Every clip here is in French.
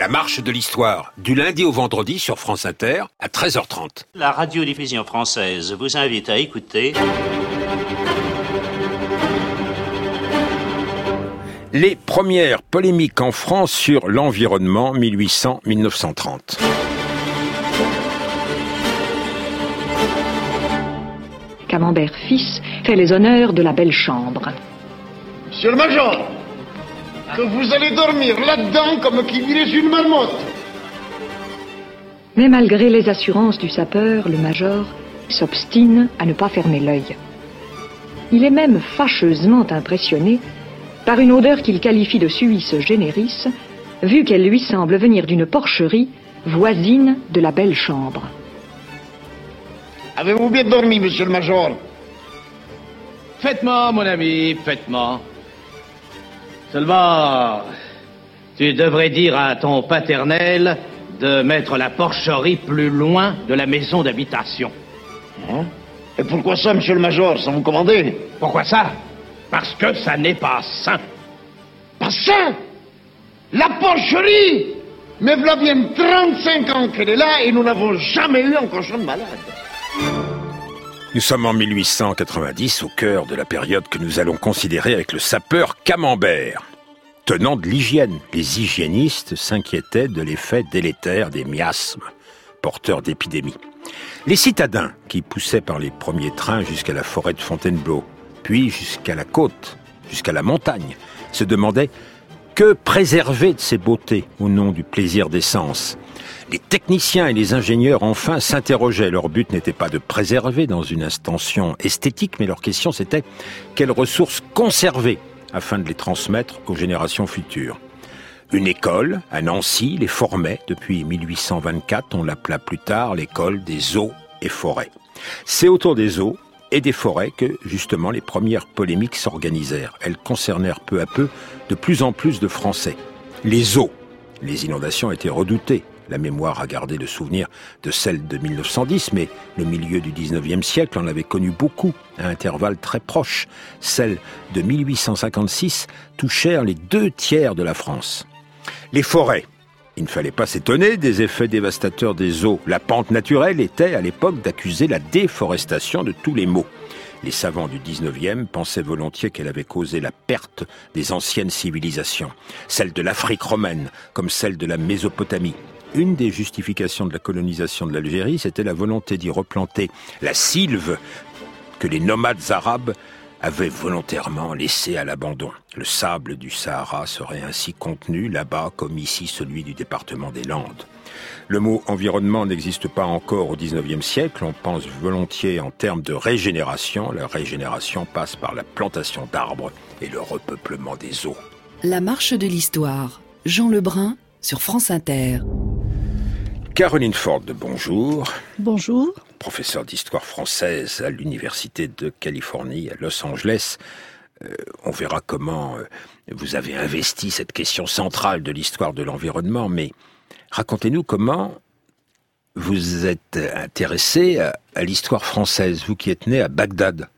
marche de l'histoire, du lundi au vendredi sur France Inter à 13h30. La radiodiffusion française vous invite à écouter... Les premières polémiques en France sur l'environnement 1800-1930. Camembert fils fait les honneurs de la belle chambre. Monsieur le Major, que vous allez dormir là-dedans comme qui dirait une marmotte. Mais malgré les assurances du sapeur, le Major s'obstine à ne pas fermer l'œil. Il est même fâcheusement impressionné par une odeur qu'il qualifie de suis generis, vu qu'elle lui semble venir d'une porcherie voisine de la belle chambre. Avez-vous bien dormi, monsieur le Major? Faites-moi, mon ami, faites-moi. Seulement, tu devrais dire à ton paternel de mettre la porcherie plus loin de la maison d'habitation. Hein? Et pourquoi ça, monsieur le Major, sans vous commander? Pourquoi ça? Parce que ça n'est pas sain. Pas sain? La porcherie? Mais voilà bien 35 ans qu'elle est là et nous n'avons jamais eu un cochon de malade. Nous sommes en 1890, au cœur de la période que nous allons considérer avec le sapeur Camembert. Tenant de l'hygiène, les hygiénistes s'inquiétaient de l'effet délétère des miasmes, porteurs d'épidémies. Les citadins, qui poussaient par les premiers trains jusqu'à la forêt de Fontainebleau, puis jusqu'à la côte, jusqu'à la montagne, se demandaient que préserver de ces beautés au nom du plaisir des sens. Les techniciens et les ingénieurs, enfin, s'interrogeaient. Leur but n'était pas de préserver dans une intention esthétique, mais leur question c'était quelles ressources conserver afin de les transmettre aux générations futures. Une école, à Nancy, les formait depuis 1824. On l'appela plus tard l'école des eaux et forêts. C'est autour des eaux et des forêts que, justement, les premières polémiques s'organisèrent. Elles concernèrent peu à peu de plus en plus de Français. Les eaux. Les inondations étaient redoutées. La mémoire a gardé le souvenir de celle de 1910, mais le milieu du 19e siècle en avait connu beaucoup, à intervalles très proches. Celles de 1856 touchèrent les 2/3 de la France. Les forêts. Il ne fallait pas s'étonner des effets dévastateurs des eaux. La pente naturelle était, à l'époque, d'accuser la déforestation de tous les maux. Les savants du 19e pensaient volontiers qu'elle avait causé la perte des anciennes civilisations, celle de l'Afrique romaine, comme celle de la Mésopotamie. Une des justifications de la colonisation de l'Algérie, c'était la volonté d'y replanter la sylve que les nomades arabes avaient volontairement laissée à l'abandon. Le sable du Sahara serait ainsi contenu là-bas comme ici celui du département des Landes. Le mot environnement n'existe pas encore au XIXe siècle. On pense volontiers en termes de régénération. La régénération passe par la plantation d'arbres et le repeuplement des eaux. La marche de l'histoire. Jean Lebrun sur France Inter. Caroline Ford, bonjour. Bonjour. Professeure d'histoire française à l'Université de Californie à Los Angeles. On verra comment vous avez investi cette question centrale de l'histoire de l'environnement, mais racontez-nous comment vous êtes intéressé à l'histoire française, vous qui êtes né à Bagdad.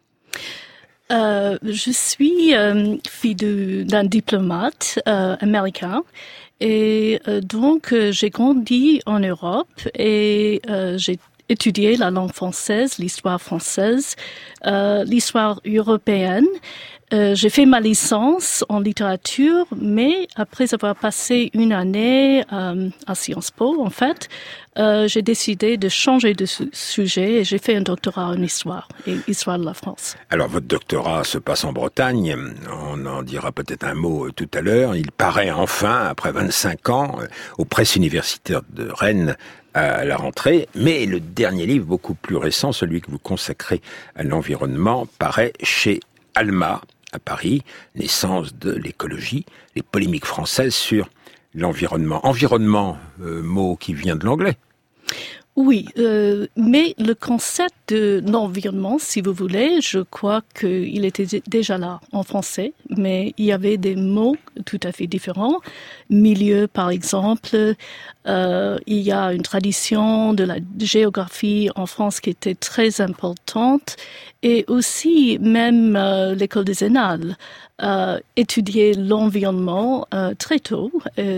Je suis fille d'un diplomate américain. Et donc, j'ai grandi en Europe et j'ai étudié la langue française, l'histoire française, l'histoire européenne. J'ai fait ma licence en littérature, mais après avoir passé une année à Sciences Po, en fait, j'ai décidé de changer de sujet et j'ai fait un doctorat en histoire et histoire de la France. Alors, votre doctorat se passe en Bretagne. On en dira peut-être un mot tout à l'heure. Il paraît enfin, après 25 ans, aux presses universitaires de Rennes, à la rentrée. Mais le dernier livre, beaucoup plus récent, celui que vous consacrez à l'environnement, paraît chez Alma, à Paris, naissance de l'écologie, les polémiques françaises sur l'environnement. Environnement, mot qui vient de l'anglais. Oui, mais le concept de l'environnement, si vous voulez, je crois qu'il était déjà là en français, mais il y avait des mots tout à fait différents. Milieu, par exemple, il y a une tradition de la géographie en France qui était très importante, et aussi même l'école des Annales étudiait l'environnement très tôt,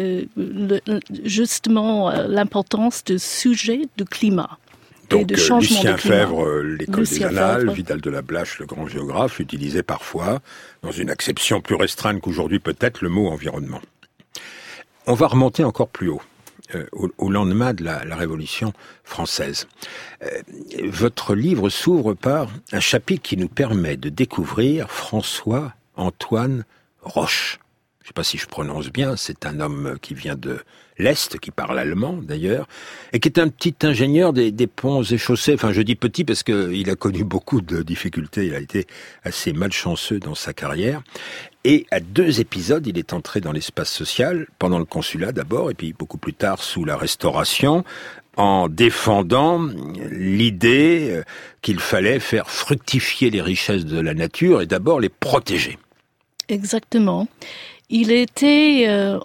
justement l'importance du sujet du climat. Donc Lucien Febvre, l'école des Annales, Vidal de la Blache, le grand géographe, utilisait parfois, dans une acception plus restreinte qu'aujourd'hui peut-être, le mot environnement. On va remonter encore plus haut. Au lendemain de la Révolution française. Votre livre s'ouvre par un chapitre qui nous permet de découvrir François-Antoine Roche. Je ne sais pas si je prononce bien, c'est un homme qui vient de l'Est, qui parle allemand d'ailleurs, et qui est un petit ingénieur des ponts et chaussées. Enfin, je dis petit parce qu'il a connu beaucoup de difficultés, il a été assez malchanceux dans sa carrière. Et à 2 épisodes, il est entré dans l'espace social, pendant le consulat d'abord, et puis beaucoup plus tard sous la Restauration, en défendant l'idée qu'il fallait faire fructifier les richesses de la nature et d'abord les protéger. Exactement. Il était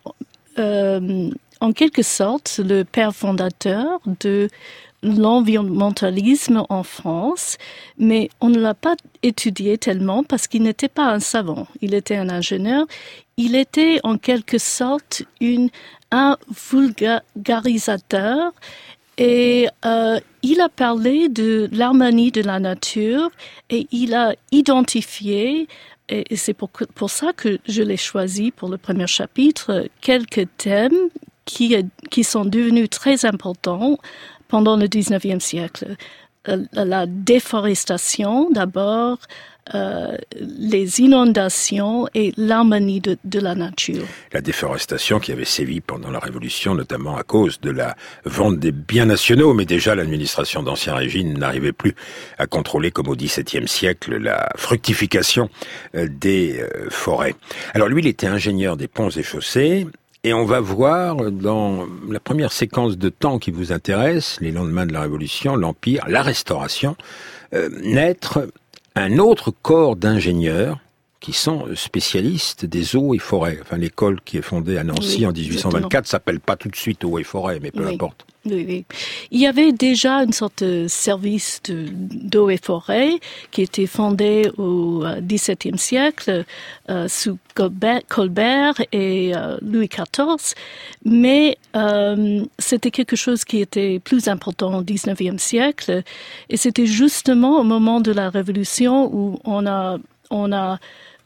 en quelque sorte le père fondateur de l'environnementalisme en France, mais on ne l'a pas étudié tellement parce qu'il n'était pas un savant. Il était un ingénieur. Il était en quelque sorte un vulgarisateur et il a parlé de l'harmonie de la nature et il a identifié, et c'est pour ça que je l'ai choisi pour le premier chapitre, quelques thèmes qui sont devenus très importants pendant le 19e siècle. La déforestation d'abord, les inondations et l'harmonie de la nature. La déforestation qui avait sévi pendant la Révolution, notamment à cause de la vente des biens nationaux, mais déjà l'administration d'Ancien Régime n'arrivait plus à contrôler, comme au XVIIe siècle, la fructification des forêts. Alors lui, il était ingénieur des ponts et chaussées, et on va voir dans la première séquence de temps qui vous intéresse, les lendemains de la Révolution, l'Empire, la Restauration, naître un autre corps d'ingénieurs qui sont spécialistes des eaux et forêts. Enfin, l'école qui est fondée à Nancy en 1824 s'appelle pas tout de suite eaux et forêts, mais peu importe. Oui. Il y avait déjà une sorte de service d'eau et forêt qui était fondé au XVIIe siècle sous Colbert et Louis XIV, mais c'était quelque chose qui était plus important au XIXe siècle, et c'était justement au moment de la Révolution où on a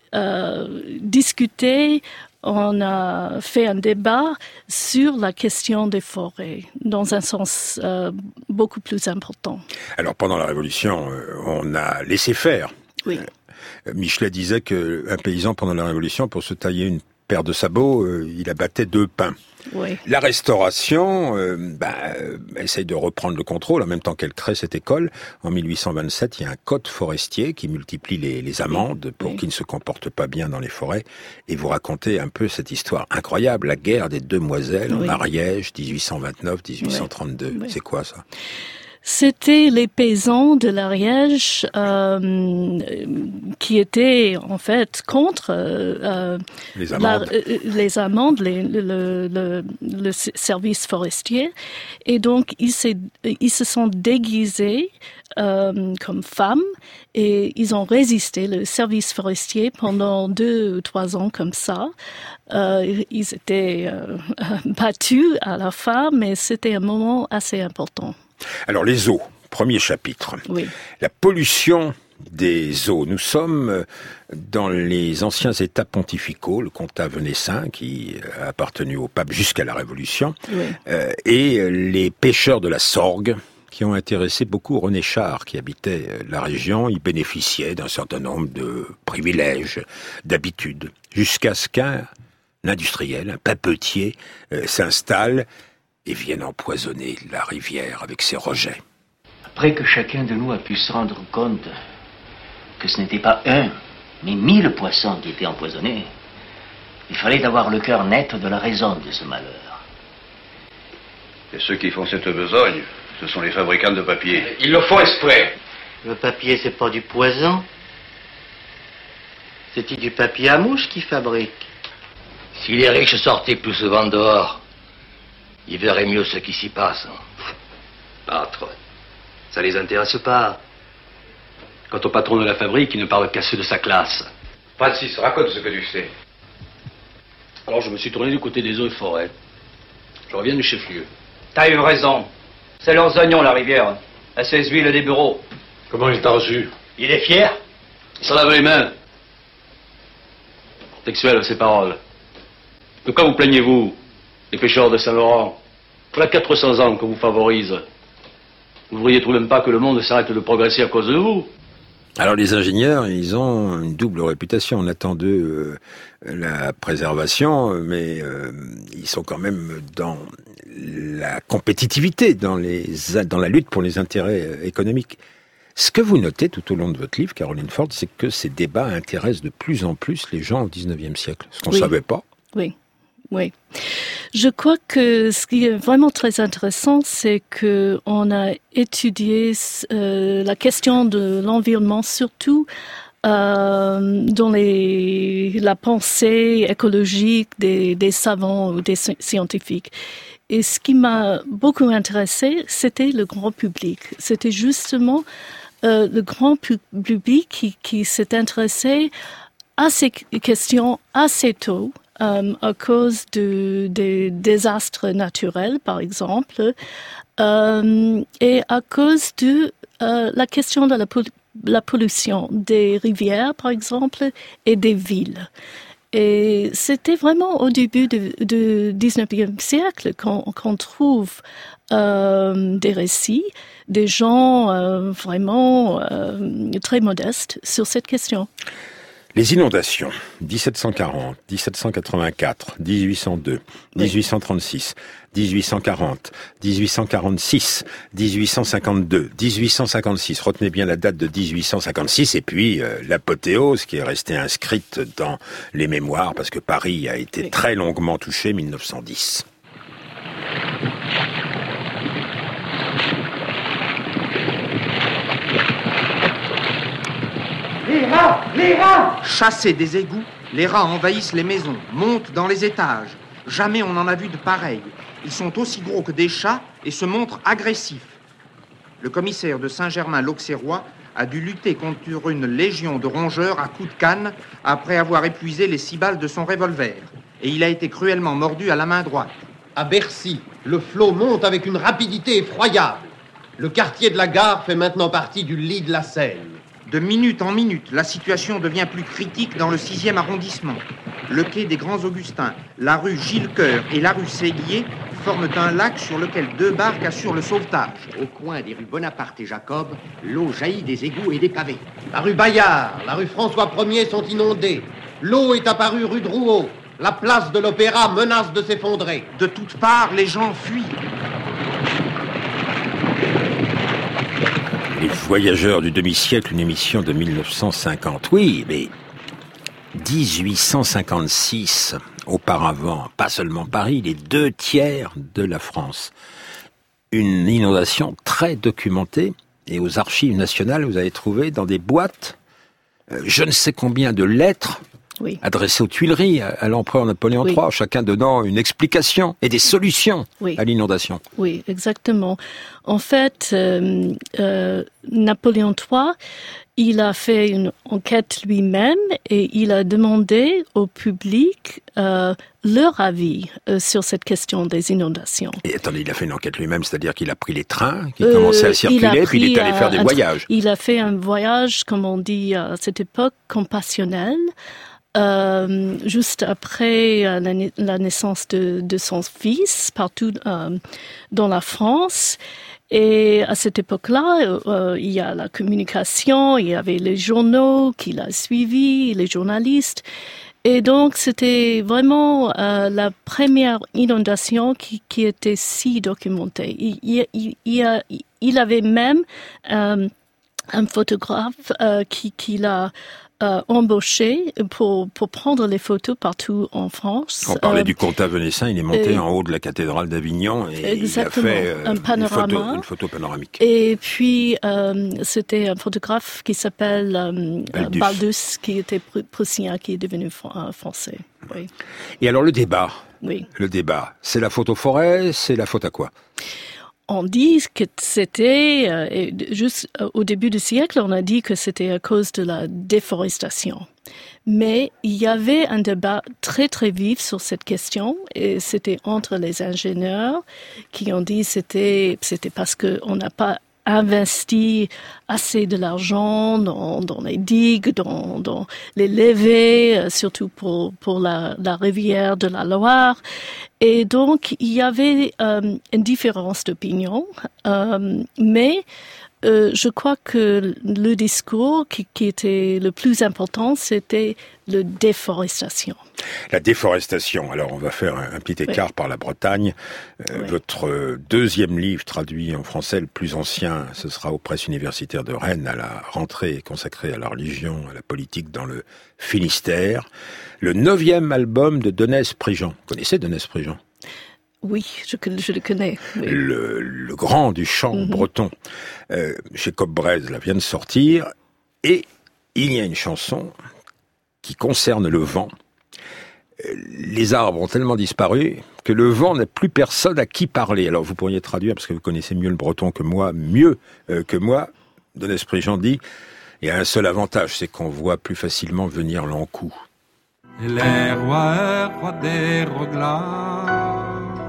discuté. On a fait un débat sur la question des forêts, dans un sens beaucoup plus important. Alors, pendant la Révolution, on a laissé faire. Oui. Michelet disait qu'un paysan, pendant la Révolution, pour se tailler une paire de sabots, il abattait 2 pins. Oui. La Restauration essaye de reprendre le contrôle en même temps qu'elle crée cette école. En 1827, il y a un code forestier qui multiplie les amendes pour qui ne se comportent pas bien dans les forêts. Et vous racontez un peu cette histoire incroyable, la guerre des demoiselles en Ariège, 1829-1832. Oui. C'est quoi ça ? C'était les paysans de l'Ariège qui étaient en fait contre les amendes, le service forestier, et donc ils se sont déguisés comme femmes et ils ont résisté le service forestier pendant 2 ou 3 ans comme ça. Ils étaient battus à la fin, mais c'était un moment assez important. Alors les eaux, premier chapitre. Oui. La pollution des eaux. Nous sommes dans les anciens États pontificaux, le comtat venessin qui a appartenu au pape jusqu'à la Révolution, et les pêcheurs de la Sorgue qui ont intéressé beaucoup René Char qui habitait la région. Il bénéficiait d'un certain nombre de privilèges, d'habitudes, jusqu'à ce qu'un industriel, un papetier s'installe et viennent empoisonner la rivière avec ses rejets. Après que chacun de nous a pu se rendre compte que ce n'était pas 1, mais 1000 poissons qui étaient empoisonnés, il fallait avoir le cœur net de la raison de ce malheur. Et ceux qui font cette besogne Ce sont les fabricants de papier. Ils le font exprès. Le papier, c'est pas du poison. C'est-il du papier à mouche qu'ils fabriquent? Si les riches sortaient plus souvent dehors, ils verraient mieux ce qui s'y passe. Pâtre, ça les intéresse pas. Quant au patron de la fabrique, il ne parle qu'à ceux de sa classe. Francis, raconte ce que tu sais. Alors je me suis tourné du côté des eaux et forêts. Je reviens du chef-lieu. T'as eu raison. C'est leurs oignons, la rivière. Elle s'essuie des bureaux. Comment il t'a reçu? Il est fier. Il s'en lave les mains. Textuelles, ces paroles. De quoi vous plaignez-vous, les pêcheurs de Saint-Laurent? Voilà 400 ans qu'on vous favorise. Vous ne trouvez même pas que le monde s'arrête de progresser à cause de vous? Alors les ingénieurs, ils ont une double réputation. On attend d'eux la préservation, mais ils sont quand même dans la compétitivité, dans la lutte pour les intérêts économiques. Ce que vous notez tout au long de votre livre, Caroline Ford, c'est que ces débats intéressent de plus en plus les gens au XIXe siècle. Ce qu'on ne savait pas. Oui. Oui. Je crois que ce qui est vraiment très intéressant, c'est que on a étudié la question de l'environnement, surtout dans la pensée écologique des savants ou des scientifiques. Et ce qui m'a beaucoup intéressé, c'était le grand public. C'était justement le grand public qui s'est intéressé à ces questions assez tôt. À cause des désastres naturels, par exemple, et à cause de la question de la pollution des rivières, par exemple, et des villes. Et c'était vraiment au début du 19e siècle qu'on trouve des récits, des gens vraiment très modestes sur cette question. Les inondations, 1740, 1784, 1802, 1836, 1840, 1846, 1852, 1856. Retenez bien la date de 1856 et puis l'apothéose qui est restée inscrite dans les mémoires parce que Paris a été très longuement touché, 1910. Les rats! Chassés des égouts, les rats envahissent les maisons, montent dans les étages. Jamais on n'en a vu de pareil. Ils sont aussi gros que des chats et se montrent agressifs. Le commissaire de Saint-Germain-l'Auxerrois a dû lutter contre une légion de rongeurs à coups de canne après avoir épuisé les 6 balles de son revolver. Et il a été cruellement mordu à la main droite. À Bercy, le flot monte avec une rapidité effroyable. Le quartier de la Gare fait maintenant partie du lit de la Seine. De minute en minute, la situation devient plus critique dans le 6e arrondissement. Le quai des Grands Augustins, la rue Gilles-Coeur et la rue Séguier forment un lac sur lequel 2 barques assurent le sauvetage. Au coin des rues Bonaparte et Jacob, l'eau jaillit des égouts et des pavés. La rue Bayard, la rue François Ier sont inondées. L'eau est apparue rue Drouot. La place de l'Opéra menace de s'effondrer. De toutes parts, les gens fuient. Les voyageurs du demi-siècle, une émission de 1950. Oui, mais 1856, auparavant, pas seulement Paris, les 2/3 de la France. Une inondation très documentée. Et aux archives nationales, vous avez trouvé dans des boîtes je ne sais combien de lettres adressées aux Tuileries, à l'empereur Napoléon III, chacun donnant une explication et des solutions à l'inondation. Oui, exactement. En fait, Napoléon III, il a fait une enquête lui-même et il a demandé au public leur avis sur cette question des inondations. Et attendez, il a fait une enquête lui-même, c'est-à-dire qu'il a pris les trains, qu'il commençait à circuler, puis il est allé faire des voyages. Il a fait un voyage, comme on dit à cette époque, compassionnel, juste après la naissance de son fils, partout dans la France. Et à cette époque-là, il y a la communication, il y avait les journaux qu'il a suivis, les journalistes. Et donc, c'était vraiment la première inondation qui était si documentée. Il avait même un photographe qui l'a embauché pour prendre les photos partout en France. On parlait du comte Avenessin, il est monté en haut de la cathédrale d'Avignon et il a fait une photo panoramique. Et puis, c'était un photographe qui s'appelle Baldus, qui était prussien, qui est devenu français. Oui. Et alors le débat, c'est la photo forêt, c'est la faute à quoi? On dit que c'était, juste au début du siècle, on a dit que c'était à cause de la déforestation. Mais il y avait un débat très très vif sur cette question et c'était entre les ingénieurs qui ont dit c'était parce que on n'a pas investi assez de l'argent dans les digues, dans les levées, surtout pour la rivière de la Loire. Et donc, il y avait une différence d'opinion, mais je crois que le discours qui était le plus important, c'était la déforestation. La déforestation. Alors, on va faire un petit écart par la Bretagne. Votre deuxième livre traduit en français, le plus ancien, ce sera aux presses universitaires de Rennes, à la rentrée consacrée à la religion, à la politique dans le Finistère. Le 9e album de Denez Prigent. Vous connaissez Denez Prigent? Oui, je le connais. Oui. Le grand du chant breton. Chez Cobb-Brez, là, vient de sortir. Et il y a une chanson qui concerne le vent. Les arbres ont tellement disparu que le vent n'a plus personne à qui parler. Alors vous pourriez traduire, parce que vous connaissez mieux le breton que moi, Denez Prigent dit, il y a un seul avantage, c'est qu'on voit plus facilement venir l'encou. Et les rois des roglas,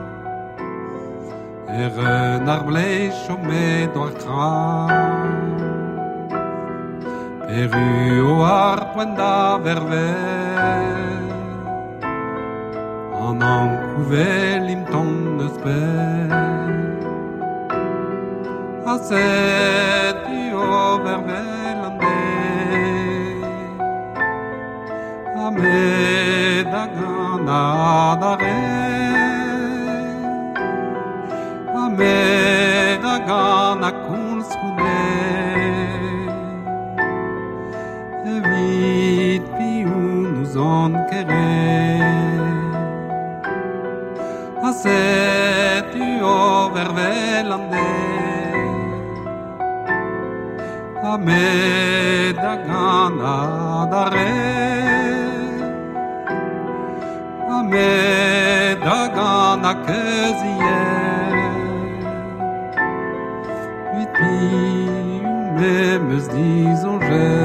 et renard blé chômé d'Oarcra, et rue au Arpoenda vervé, en encouvé l'imton de spé, à cette au vervé landé, à Medagana d'arrêt. Medagana kunskune Evit piu nous en kere Asetu overvelande A Medagana dare A Medagana kezier Même disons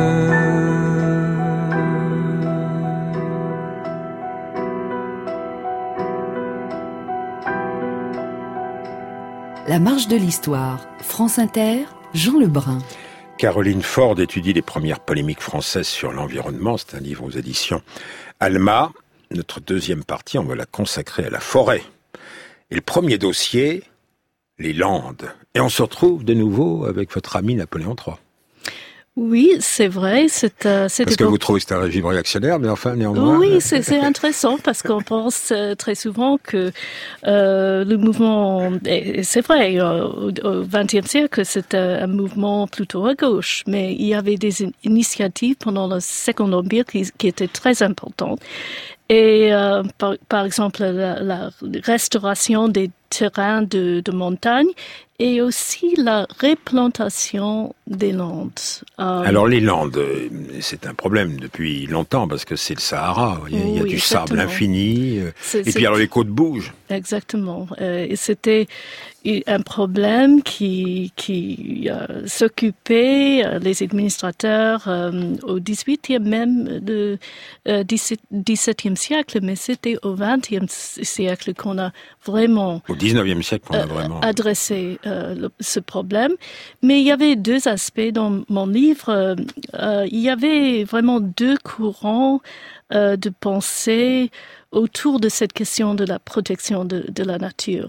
La marche de l'histoire, France Inter, Jean Lebrun. Caroline Ford étudie les premières polémiques françaises sur l'environnement. C'est un livre aux éditions Alma. Notre deuxième partie, on va la consacrer à la forêt. Et le premier dossier, les Landes. Et on se retrouve de nouveau avec votre ami Napoléon III. Oui, c'est vrai. Parce que vous trouvez que c'est un régime réactionnaire, mais enfin, néanmoins... Oui, c'est intéressant parce qu'on pense très souvent que le mouvement... Et c'est vrai, au XXe siècle, c'est un mouvement plutôt à gauche, mais il y avait des initiatives pendant le Second Empire qui étaient très importantes. Et par exemple, la restauration des terrains de montagne et aussi la replantation des Landes. Alors les Landes, c'est un problème depuis longtemps parce que c'est le Sahara. Il y a du sable infini et puis alors les côtes bougent. Exactement. Et c'était un problème qui s'occupait les administrateurs au XVIIIe même du XVIIe siècle, mais c'était au XXe siècle qu'on a vraiment au XIXe siècle qu'on a vraiment adressé ce problème. Mais il y avait deux aspects dans mon livre. Il y avait vraiment deux courants de pensée autour de cette question de la protection de la nature.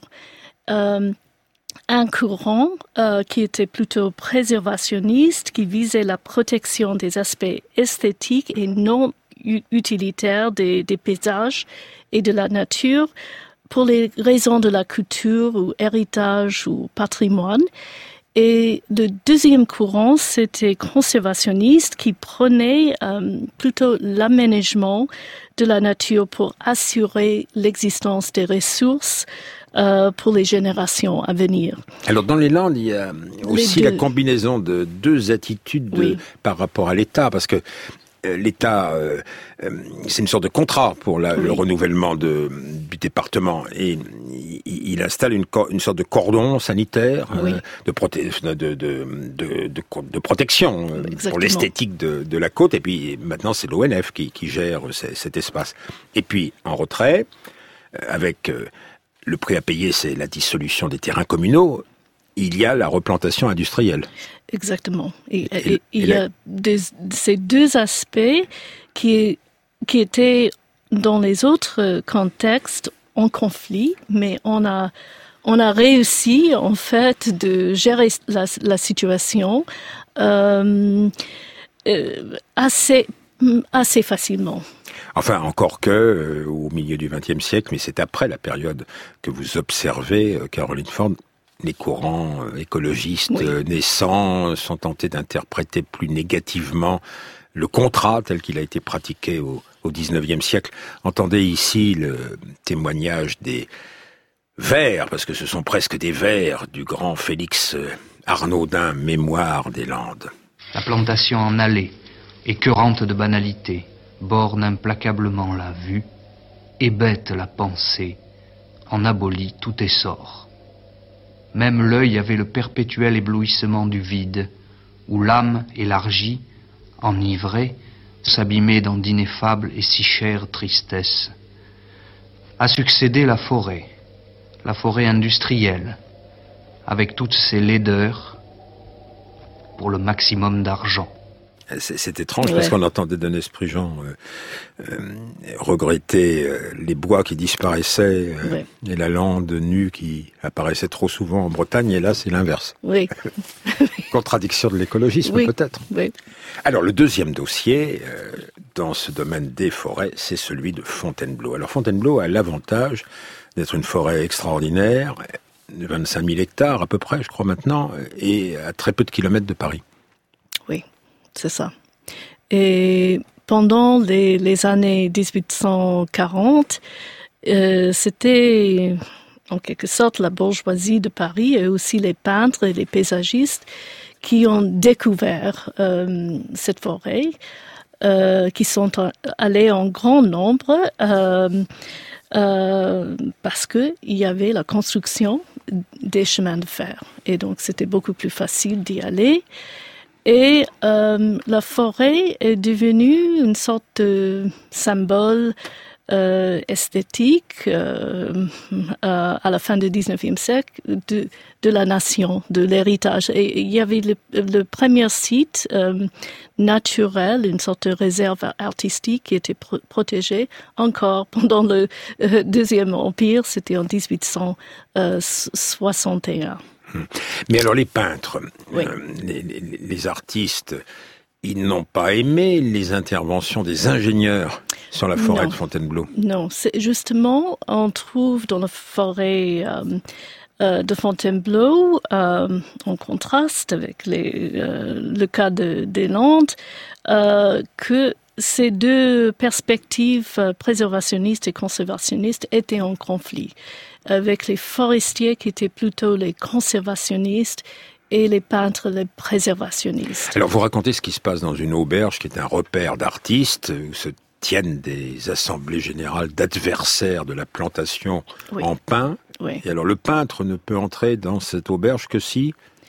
Un courant qui était plutôt préservationniste, qui visait la protection des aspects esthétiques et non utilitaires des paysages et de la nature pour les raisons de la culture ou héritage ou patrimoine. Et le deuxième courant, c'était conservationniste qui prenait plutôt l'aménagement de la nature pour assurer l'existence des ressources pour les générations à venir. Alors dans les Landes, il y a aussi la combinaison de deux attitudes par rapport à l'État, parce que l'État, c'est une sorte de contrat pour le renouvellement du département, et il installe une sorte de cordon sanitaire de protection pour l'esthétique de la côte, et puis maintenant c'est l'ONF qui gère cet espace. Et puis en retrait, avec le prix à payer, c'est la dissolution des terrains communaux, il y a la replantation industrielle. Exactement. Et il y a ces deux aspects qui étaient dans les autres contextes en conflit, mais on a réussi en fait de gérer la situation assez facilement. Enfin, encore que au milieu du XXe siècle, mais c'est après la période que vous observez, Caroline Ford, les courants écologistes naissants sont tentés d'interpréter plus négativement le contrat tel qu'il a été pratiqué au XIXe siècle. Entendez ici le témoignage des vers, parce que ce sont presque des vers du grand Félix Arnaudin, Mémoire des Landes. La plantation en allée, écœurante de banalité, borne implacablement la vue, hébète la pensée, en abolit tout essor. Même l'œil avait le perpétuel éblouissement du vide, où l'âme élargie, enivrée, s'abîmait dans d'ineffables et si chères tristesses. A succédé la forêt industrielle, avec toutes ses laideurs, pour le maximum d'argent. C'est étrange parce qu'on entendait Denis Prigent regretter les bois qui disparaissaient et la lande nue qui apparaissait trop souvent en Bretagne, et là c'est l'inverse. Oui. Contradiction de l'écologisme peut-être. Oui. Alors le deuxième dossier dans ce domaine des forêts, c'est celui de Fontainebleau. Alors Fontainebleau a l'avantage d'être une forêt extraordinaire, de 25 000 hectares à peu près, je crois maintenant, et à très peu de kilomètres de Paris. Oui. C'est ça. Et pendant les années 1840, c'était en quelque sorte la bourgeoisie de Paris et aussi les peintres et les paysagistes qui ont découvert cette forêt, qui sont allés en grand nombre parce que il y avait la construction des chemins de fer. Et donc c'était beaucoup plus facile d'y aller. Et la forêt est devenue une sorte de symbole esthétique à la fin du XIXe siècle de la nation, de l'héritage. Et il y avait le premier site naturel, une sorte de réserve artistique qui était protégée encore pendant le Deuxième Empire, c'était en 1861. Mais alors les peintres, les artistes, ils n'ont pas aimé les interventions des ingénieurs sur la forêt de Fontainebleau. Non, c'est justement, on trouve dans la forêt de Fontainebleau, en contraste avec le cas des Landes, que ces deux perspectives préservationnistes et conservationnistes étaient en conflit, avec les forestiers qui étaient plutôt les conservationnistes et les peintres les préservationnistes. Alors vous racontez ce qui se passe dans une auberge qui est un repère d'artistes, où se tiennent des assemblées générales d'adversaires de la plantation en pin. Oui. Et alors le peintre ne peut entrer dans cette auberge que si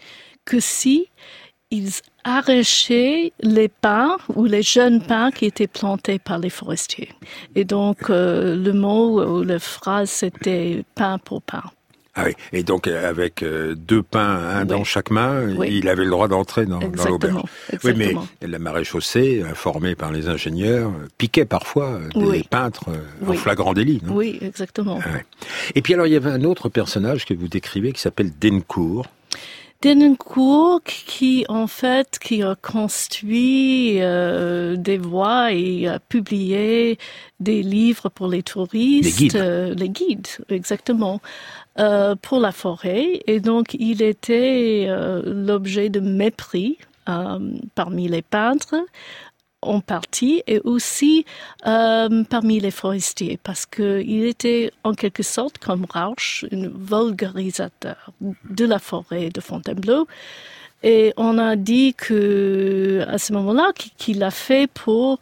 ils arrachaient les pins ou les jeunes pins qui étaient plantés par les forestiers. Et donc, le mot ou la phrase, c'était pain pour pain. Ah oui, et donc avec deux pins, dans chaque main, il avait le droit d'entrer dans l'auberge. Oui, mais la maréchaussée, informée par les ingénieurs, piquait parfois des peintres en flagrant délit. Non ? Oui, exactement. Ah ouais. Et puis alors, il y avait un autre personnage que vous décrivez qui s'appelle Dencourt. Denoncourt qui a construit des voies et a publié des livres pour les touristes. Les guides, exactement. Pour la forêt. Et donc, il était l'objet de mépris parmi les peintres, en partie, et aussi parmi les forestiers, parce qu'il était en quelque sorte, comme Rauch, un vulgarisateur de la forêt de Fontainebleau. Et on a dit que à ce moment-là, qu'il l'a fait pour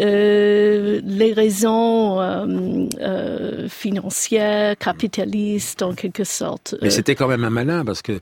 les raisons financières, capitalistes, en quelque sorte. Mais c'était quand même un malin, parce que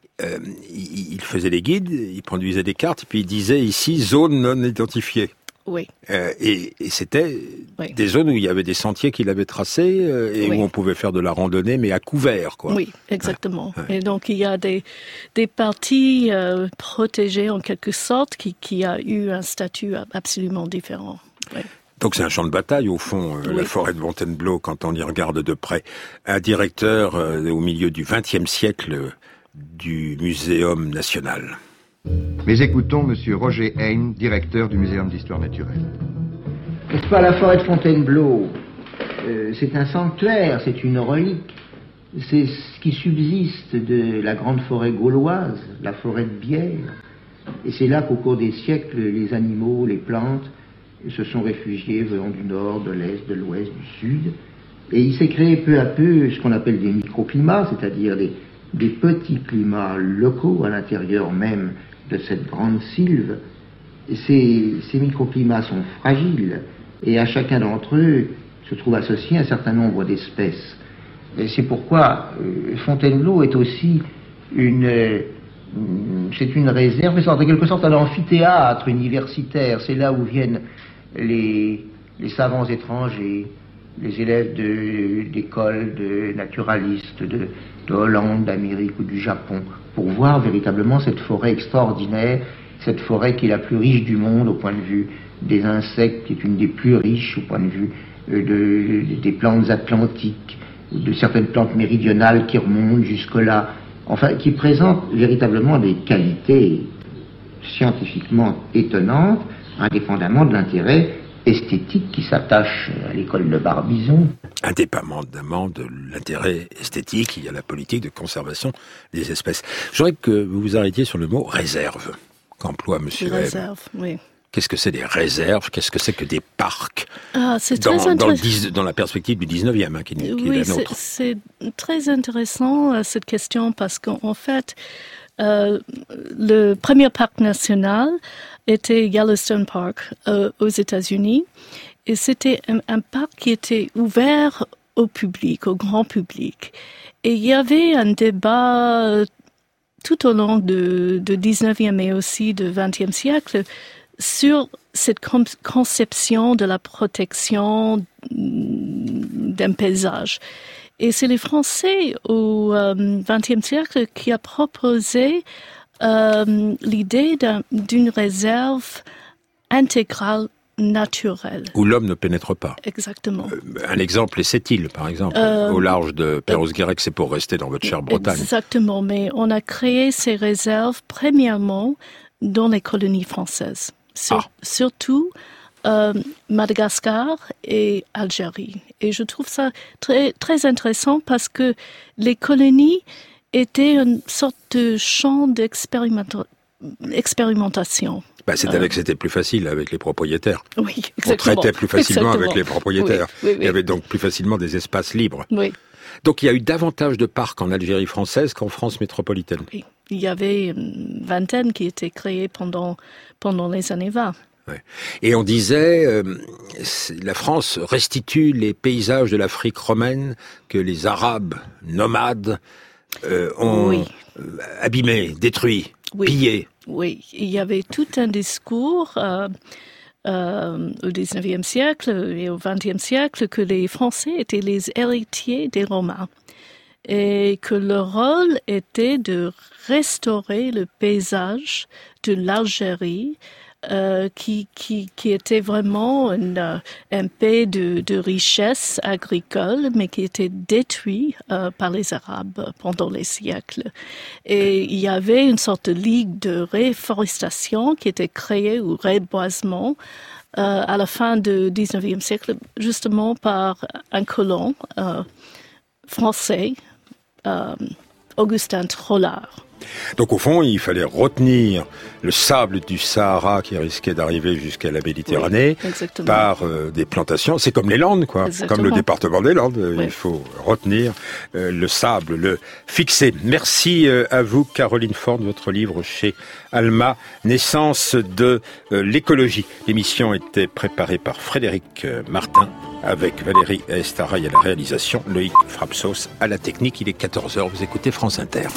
il faisait des guides, il produisait des cartes, et puis il disait ici zone non identifiée. Oui. Et c'était des zones où il y avait des sentiers qu'il avait tracés et où on pouvait faire de la randonnée, mais à couvert, quoi. Oui, exactement. Ouais. Et donc il y a des parties protégées en quelque sorte qui a eu un statut absolument différent. Ouais. Donc c'est un champ de bataille au fond, la forêt de Fontainebleau, quand on y regarde de près. Un directeur au milieu du XXe siècle du Muséum national. Mais écoutons Monsieur Roger Hayne, directeur du Muséum d'histoire naturelle. N'est-ce pas, la forêt de Fontainebleau, c'est un sanctuaire, c'est une relique. C'est ce qui subsiste de la grande forêt gauloise, la forêt de Bière. Et c'est là qu'au cours des siècles, les animaux, les plantes se sont réfugiés venant du nord, de l'est, de l'ouest, du sud. Et il s'est créé peu à peu ce qu'on appelle des microclimats, c'est-à-dire des petits climats locaux à l'intérieur même de cette grande sylve. Et ces microclimats sont fragiles et à chacun d'entre eux se trouve associé un certain nombre d'espèces. Et c'est pourquoi Fontainebleau est aussi une réserve, c'est en quelque sorte un amphithéâtre universitaire. C'est là où viennent les savants étrangers, les élèves d'écoles de naturalistes de Hollande, d'Amérique ou du Japon, pour voir véritablement cette forêt extraordinaire, cette forêt qui est la plus riche du monde au point de vue des insectes, qui est une des plus riches au point de vue des plantes atlantiques, de certaines plantes méridionales qui remontent jusque-là, enfin qui présentent véritablement des qualités scientifiquement étonnantes, indépendamment de l'intérêt esthétique qui s'attache à l'école de Barbizon. Indépendamment de l'intérêt esthétique, il y a la politique de conservation des espèces. Je voudrais que vous vous arrêtiez sur le mot réserve, qu'emploie Monsieur M. Réserve, oui. Qu'est-ce que c'est des réserves? Qu'est-ce que c'est que des parcs? C'est très intéressant. Dans la perspective du 19e, qui est la nôtre. C'est très intéressant, cette question, parce qu'en fait, le premier parc national était Yellowstone Park aux États-Unis. Et c'était un parc qui était ouvert au public, au grand public. Et il y avait un débat tout au long du 19e et aussi du 20e siècle sur cette conception de la protection d'un paysage. Et c'est les Français au XXe siècle qui a proposé l'idée d'une réserve intégrale naturelle. Où l'homme ne pénètre pas. Exactement. Un exemple est Sept-Îles, par exemple, au large de Perros-Guirec, c'est pour rester dans votre chère Bretagne. Exactement, mais on a créé ces réserves premièrement dans les colonies françaises. Surtout Madagascar et Algérie. Et je trouve ça très, très intéressant parce que les colonies étaient une sorte de champ d'expérimentation. C'est avec c'était plus facile avec les propriétaires. Oui, exactement. On traitait plus facilement avec les propriétaires. Oui. Il y avait donc plus facilement des espaces libres. Oui. Donc il y a eu davantage de parcs en Algérie française qu'en France métropolitaine. Oui. Il y avait une vingtaine qui étaient créés pendant les années 20. Ouais. Et on disait, la France restitue les paysages de l'Afrique romaine que les Arabes nomades ont abîmés, détruits, pillés. Oui, il y avait tout un discours au XIXe siècle et au XXe siècle que les Français étaient les héritiers des Romains et que leur rôle était de restaurer le paysage de l'Algérie qui était vraiment un pays de richesse agricole, mais qui était détruit par les Arabes pendant les siècles. Et il y avait une sorte de ligue de réforestation qui était créée, ou reboisement, à la fin du 19e siècle, justement par un colon français, Augustin Trollard. Donc au fond, il fallait retenir le sable du Sahara qui risquait d'arriver jusqu'à la Méditerranée par des plantations. C'est comme les Landes, quoi. Exactement. Comme le département des Landes. Oui. Il faut retenir le sable, le fixer. Merci à vous, Caroline Ford, votre livre chez Alma, Naissance de l'écologie. L'émission était préparée par Frédéric Martin, avec Valérie Estaraï à la réalisation, Loïc Frapsos à la technique. Il est 14h, vous écoutez France Inter.